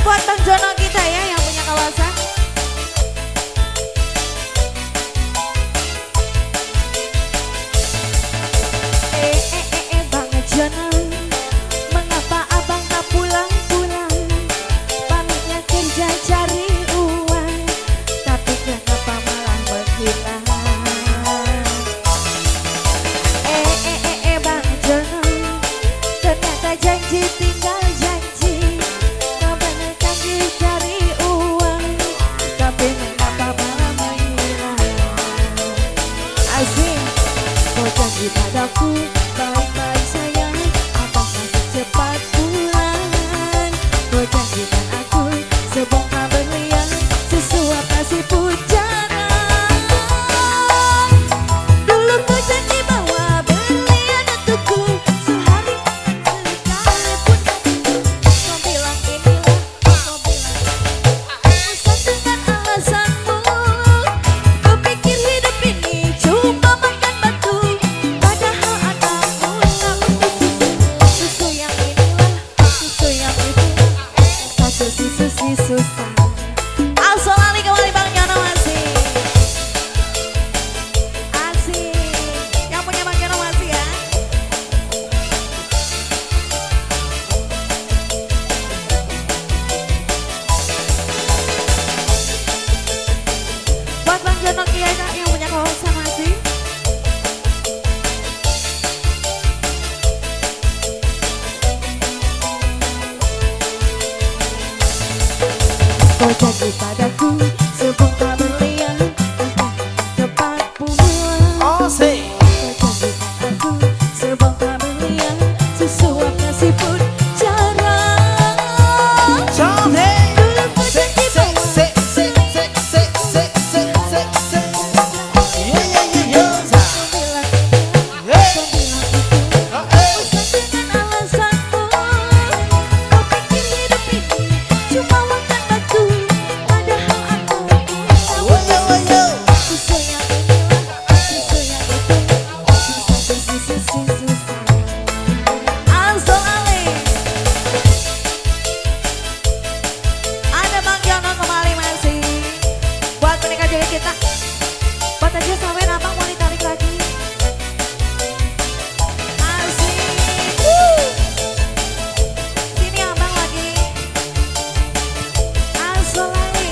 buat Bang Jono kita ya yang punya kawasan. Bang Jono, mengapa abang tak pulang-pulang? Pamitnya kerja cari uang, tapi kenapa malah menghilang? Bang Jono, ternyata janji tinggal janji. Kau bener janji cari uang, tapi mengapa malah menghilang? Asik, kau janji padaku baik-baik sayang, abang masih cepat pulang. Kau janjikan aku sebongkah berlian, sesuap nasi pujana. Dulu kau janji bawa berlian untukku, sehari makan sekali pun kau bilang inilah, kau bilang usah dengan alasanmu. Kau pikir hidup ini cuma makan batu, padahal anakmu tahu susu yang inilah, susu yang itulah, satu susu susah. Asal lali kembali Bang Jono masih. Asik. Yang punya Bang Jono masih ya. Buat Bang Jono Kiai yang punya kawasan masih. Kau janji padaku sebongkah berlian, cepat pulang. Oh, say. Kau janjikan aku sebongkah berlian, sesuap nasi pun jarang. Johnny. Dulu kau janji bawa Yeah, yeah, yeah, yeah. kau bilang inilah, kau bilang itulah, usah dengan alasanmu. Kau pikir hidup ini cuma makan batu, padahal anakmu tahu susu yang inilah, susu yang itulah, satu susu susah. Ansel Ali, ada Bang Jono kembali masih. Buat menikah jadi kita, buat aja sampai abang mau ditarik lagi. Asik. Sini abang lagi. Ansel Ali.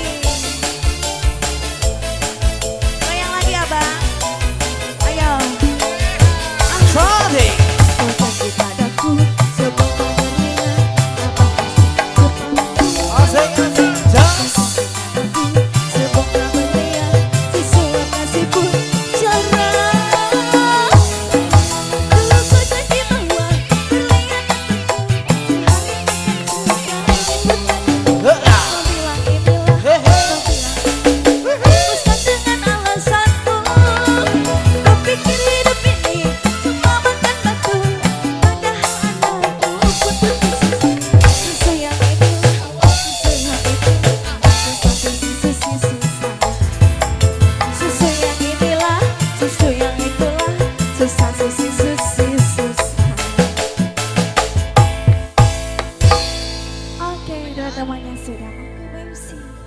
Goyang lagi abang. Ayo. Johnny. Kau janji padaku sebongkah berlian, abang masih cepat Oh, say. Johnny. sebongkah berlian, sesuap nasi pun jarang. Dulu kau janji bawa berlian untukku, kau bilang inilah, kau bilang usah dengan alasanmu. Kau pikir hidup ini cuma makan batu, padahal anakmu butuh susu yang inilah, susu yang itulah, susu yang inilah, susu yang itulah, susah susu susah. Oke, dua temannya sudah mau ke MC.